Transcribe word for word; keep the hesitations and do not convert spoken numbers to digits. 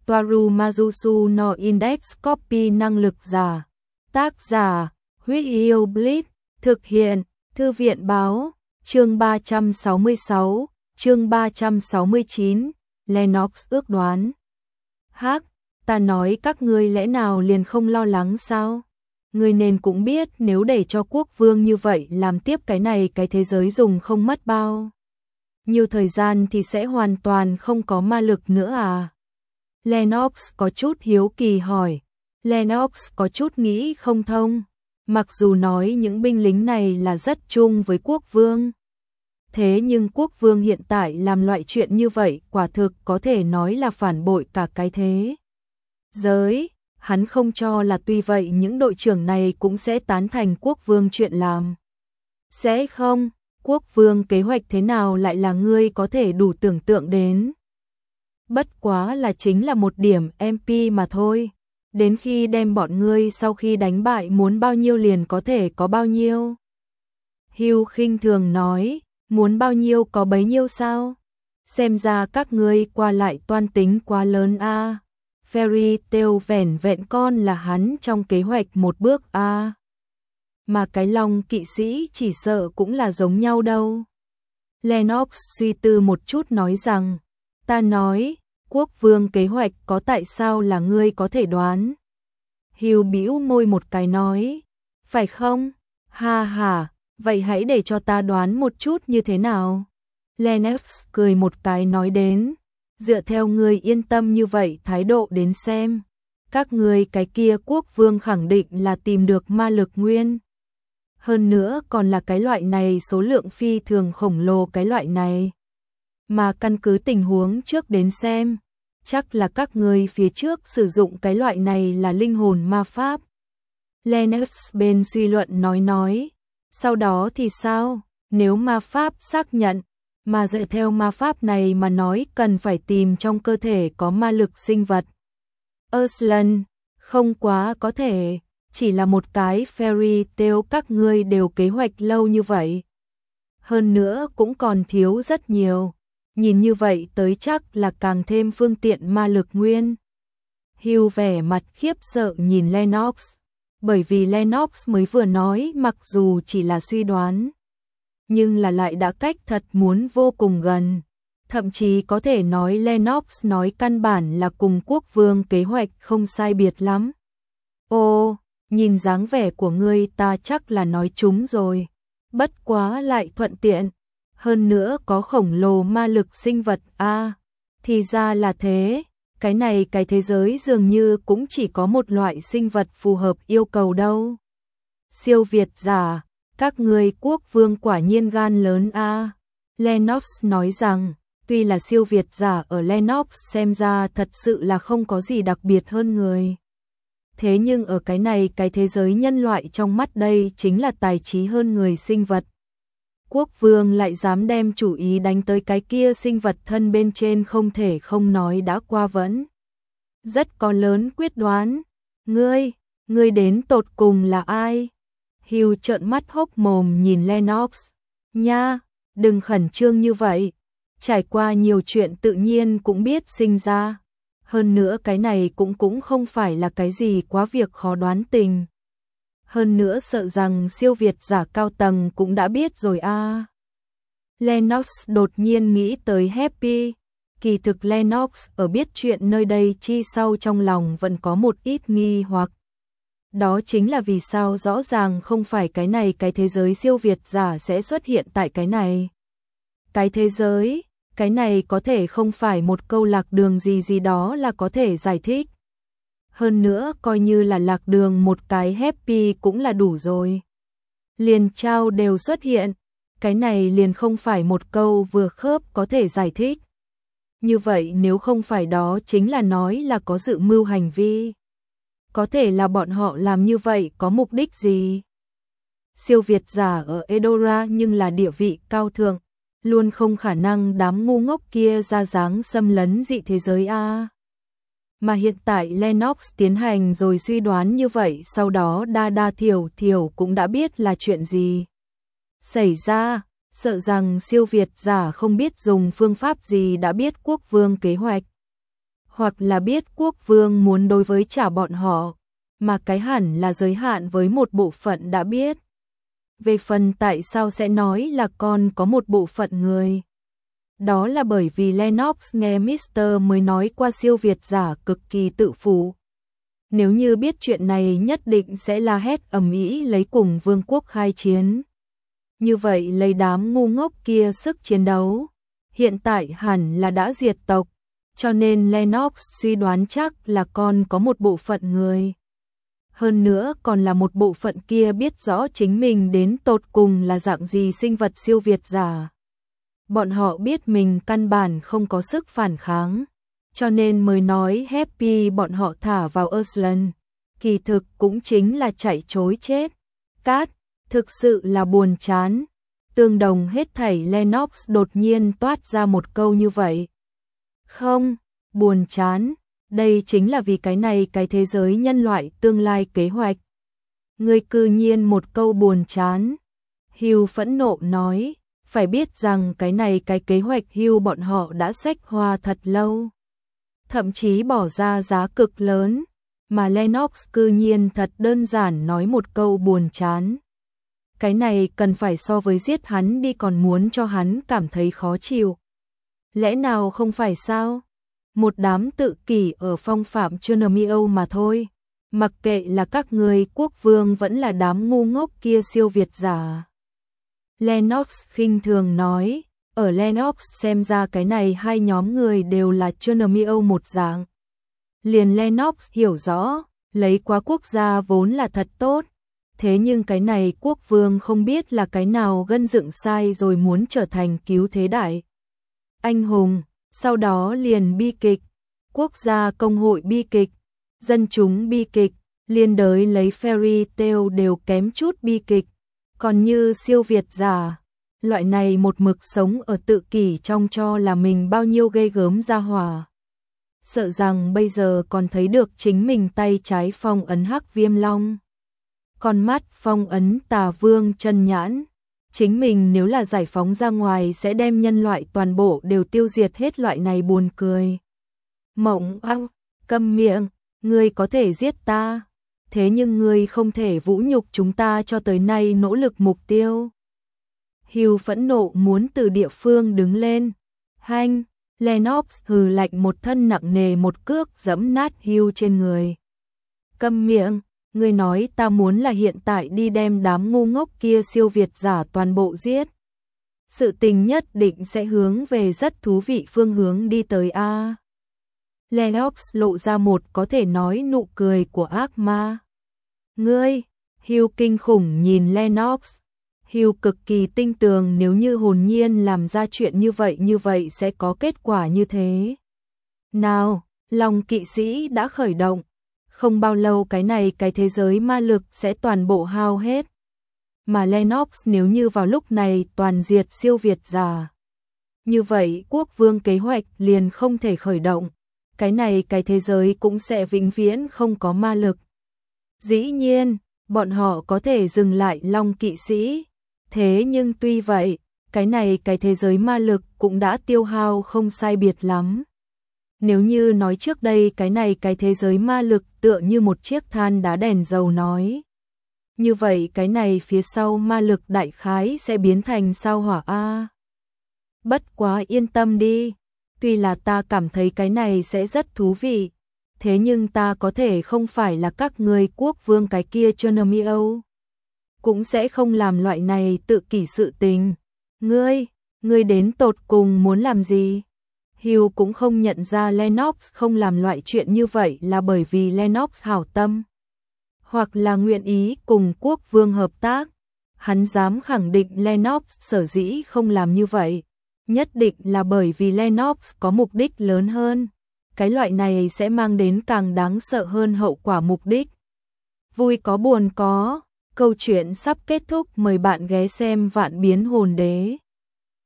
Toaru Majusu no Index Copy năng lực giả. Tác giả, Huyết Yêu Blitz, thực hiện, Thư viện báo, chương ba trăm sáu mươi sáu, chương ba trăm sáu mươi chín, Lennox ước đoán. Hắc, ta nói các ngươi lẽ nào liền không lo lắng sao? Ngươi nên cũng biết nếu để cho quốc vương như vậy làm tiếp cái này cái thế giới dùng không mất bao nhiều thời gian thì sẽ hoàn toàn không có ma lực nữa à? Lennox có chút hiếu kỳ hỏi. Lennox có chút nghĩ không thông. Mặc dù nói những binh lính này là rất chung với quốc vương. Thế nhưng quốc vương hiện tại làm loại chuyện như vậy quả thực có thể nói là phản bội cả cái thế giới. Hắn không cho là tuy vậy những đội trưởng này cũng sẽ tán thành quốc vương chuyện làm. Sẽ không, quốc vương kế hoạch thế nào lại là ngươi có thể đủ tưởng tượng đến. Bất quá là chính là một điểm em pê mà thôi. Đến khi đem bọn ngươi sau khi đánh bại muốn bao nhiêu liền có thể có bao nhiêu. Hugh khinh thường nói, muốn bao nhiêu có bấy nhiêu sao? Xem ra các ngươi qua lại toan tính quá lớn a. À. Fairy Tail vẻn vẹn con là hắn trong kế hoạch một bước a. À. Mà cái Long kỵ sĩ chỉ sợ cũng là giống nhau đâu. Lennox suy tư một chút nói rằng, ta nói, quốc vương kế hoạch có tại sao là ngươi có thể đoán. Hugh bĩu môi một cái nói, phải không? Ha ha, vậy hãy để cho ta đoán một chút như thế nào. Lennox cười một cái nói đến, dựa theo ngươi yên tâm như vậy thái độ đến xem. Các ngươi cái kia quốc vương khẳng định là tìm được ma lực nguyên. Hơn nữa còn là cái loại này số lượng phi thường khổng lồ cái loại này. Mà căn cứ tình huống trước đến xem, chắc là các ngươi phía trước sử dụng cái loại này là linh hồn ma pháp. Lennox bên suy luận nói nói, sau đó thì sao, nếu ma pháp xác nhận, mà dựa theo ma pháp này mà nói cần phải tìm trong cơ thể có ma lực sinh vật. Arslan, không quá có thể, chỉ là một cái fairy tale các ngươi đều kế hoạch lâu như vậy. Hơn nữa cũng còn thiếu rất nhiều. Nhìn như vậy tới chắc là càng thêm phương tiện ma lực nguyên. Hugh vẻ mặt khiếp sợ nhìn Lennox, bởi vì Lennox mới vừa nói mặc dù chỉ là suy đoán, nhưng là lại đã cách thật muốn vô cùng gần. Thậm chí có thể nói Lennox nói căn bản là cùng quốc vương kế hoạch không sai biệt lắm. Ô, nhìn dáng vẻ của ngươi ta chắc là nói trúng rồi. Bất quá lại thuận tiện. Hơn nữa có khổng lồ ma lực sinh vật a, à, thì ra là thế, cái này cái thế giới dường như cũng chỉ có một loại sinh vật phù hợp yêu cầu đâu. Siêu việt giả, các ngươi quốc vương quả nhiên gan lớn a. À. Lennox nói rằng, tuy là siêu việt giả ở Lennox xem ra thật sự là không có gì đặc biệt hơn người. Thế nhưng ở cái này cái thế giới nhân loại trong mắt đây chính là tài trí hơn người sinh vật. Quốc vương lại dám đem chủ ý đánh tới cái kia sinh vật thân bên trên không thể không nói đã qua vẫn. Rất có lớn quyết đoán. Ngươi, ngươi đến tột cùng là ai? Hugh trợn mắt hốc mồm nhìn Lennox. Nha, đừng khẩn trương như vậy. Trải qua nhiều chuyện tự nhiên cũng biết sinh ra. Hơn nữa cái này cũng cũng không phải là cái gì quá việc khó đoán tình. Hơn nữa sợ rằng siêu việt giả cao tầng cũng đã biết rồi a. À. Lennox đột nhiên nghĩ tới Happy. Kỳ thực Lennox ở biết chuyện nơi đây chi sau trong lòng vẫn có một ít nghi hoặc. Đó chính là vì sao rõ ràng không phải cái này cái thế giới siêu việt giả sẽ xuất hiện tại cái này. Cái thế giới, cái này có thể không phải một câu lạc đường gì gì đó là có thể giải thích. Hơn nữa coi như là lạc đường một cái Happy cũng là đủ rồi. Liền trao đều xuất hiện, cái này liền không phải một câu vừa khớp có thể giải thích. Như vậy nếu không phải đó chính là nói là có dự mưu hành vi. Có thể là bọn họ làm như vậy có mục đích gì? Siêu việt giả ở Edora nhưng là địa vị cao thượng, luôn không khả năng đám ngu ngốc kia ra dáng xâm lấn dị thế giới a. Mà hiện tại Lennox tiến hành rồi suy đoán như vậy, sau đó đa đa thiểu thiểu cũng đã biết là chuyện gì xảy ra, sợ rằng siêu việt giả không biết dùng phương pháp gì đã biết quốc vương kế hoạch. hoặc là biết quốc vương muốn đối với trả bọn họ, mà cái hẳn là giới hạn với một bộ phận đã biết. Về phần tại sao sẽ nói là còn có một bộ phận người. Đó là bởi vì Lennox nghe Mister mới nói qua siêu việt giả cực kỳ tự phụ. Nếu như biết chuyện này nhất định sẽ la hét ầm ĩ lấy cùng vương quốc khai chiến. Như vậy lấy đám ngu ngốc kia sức chiến đấu, hiện tại hẳn là đã diệt tộc, cho nên Lennox suy đoán chắc là còn có một bộ phận người. Hơn nữa còn là một bộ phận kia biết rõ chính mình đến tột cùng là dạng gì sinh vật siêu việt giả. Bọn họ biết mình căn bản không có sức phản kháng, cho nên mới nói Happy bọn họ thả vào Iceland. Kỳ thực cũng chính là chạy trối chết. Cát, thực sự là buồn chán. Tương đồng hết thảy Lennox đột nhiên toát ra một câu như vậy. Không, buồn chán, đây chính là vì cái này cái thế giới nhân loại tương lai kế hoạch. Ngươi cư nhiên một câu buồn chán. Hugh phẫn nộ nói, phải biết rằng cái này cái kế hoạch Hugh bọn họ đã xách hoa thật lâu. Thậm chí bỏ ra giá cực lớn, mà Lennox cư nhiên thật đơn giản nói một câu buồn chán. Cái này cần phải so với giết hắn đi còn muốn cho hắn cảm thấy khó chịu. Lẽ nào không phải sao? Một đám tự kỷ ở phong phạm Chernomio mà thôi. Mặc kệ là các người quốc vương vẫn là đám ngu ngốc kia siêu việt giả. Lennox khinh thường nói, ở Lennox xem ra cái này hai nhóm người đều là Chernomio một dạng. Liền Lennox hiểu rõ, lấy quá quốc gia vốn là thật tốt. Thế nhưng cái này quốc vương không biết là cái nào gân dựng sai rồi muốn trở thành cứu thế đại anh hùng, sau đó liền bi kịch, quốc gia công hội bi kịch, dân chúng bi kịch, liên đới lấy fairy tale đều kém chút bi kịch, còn như siêu việt giả, loại này một mực sống ở tự kỷ trong cho là mình bao nhiêu ghê gớm ra hỏa. Sợ rằng bây giờ còn thấy được chính mình tay trái phong ấn hắc viêm long. Con mắt phong ấn tà vương chân nhãn, chính mình nếu là giải phóng ra ngoài sẽ đem nhân loại toàn bộ đều tiêu diệt hết, loại này buồn cười. Mộng ăng, câm miệng, ngươi có thể giết ta, thế nhưng ngươi không thể vũ nhục chúng ta cho tới nay nỗ lực mục tiêu. Hugh phẫn nộ muốn từ địa phương đứng lên. Hanh, Lennox hừ lạnh một thân nặng nề một cước giẫm nát Hugh trên người. Câm miệng. Ngươi nói ta muốn là hiện tại đi đem đám ngu ngốc kia siêu việt giả toàn bộ giết. Sự tình nhất định sẽ hướng về rất thú vị phương hướng đi tới a. Lennox lộ ra một có thể nói nụ cười của ác ma. Ngươi, Hugh kinh khủng nhìn Lennox. Hugh cực kỳ tinh tường, nếu như hồn nhiên làm ra chuyện như vậy như vậy sẽ có kết quả như thế. Nào, lòng kỵ sĩ đã khởi động. Không bao lâu cái này cái thế giới ma lực sẽ toàn bộ hao hết. Mà Lennox nếu như vào lúc này toàn diệt siêu việt giả, như vậy quốc vương kế hoạch liền không thể khởi động. Cái này cái thế giới cũng sẽ vĩnh viễn không có ma lực. Dĩ nhiên, bọn họ có thể dừng lại Long kỵ sĩ. Thế nhưng tuy vậy, cái này cái thế giới ma lực cũng đã tiêu hao không sai biệt lắm. Nếu như nói trước đây cái này cái thế giới ma lực tựa như một chiếc than đá đèn dầu nói. Như vậy cái này phía sau ma lực đại khái sẽ biến thành sao hỏa A. Bất quá yên tâm đi, tuy là ta cảm thấy cái này sẽ rất thú vị, thế nhưng ta có thể không phải là các người quốc vương cái kia Chernomio. Cũng sẽ không làm loại này tự kỷ sự tình. Ngươi, ngươi đến tột cùng muốn làm gì? Hugh cũng không nhận ra Lennox không làm loại chuyện như vậy là bởi vì Lennox hảo tâm, hoặc là nguyện ý cùng quốc vương hợp tác. Hắn dám khẳng định Lennox sở dĩ không làm như vậy, nhất định là bởi vì Lennox có mục đích lớn hơn. Cái loại này sẽ mang đến càng đáng sợ hơn hậu quả mục đích. Vui có buồn có, câu chuyện sắp kết thúc, mời bạn ghé xem Vạn Biến Hồn Đế.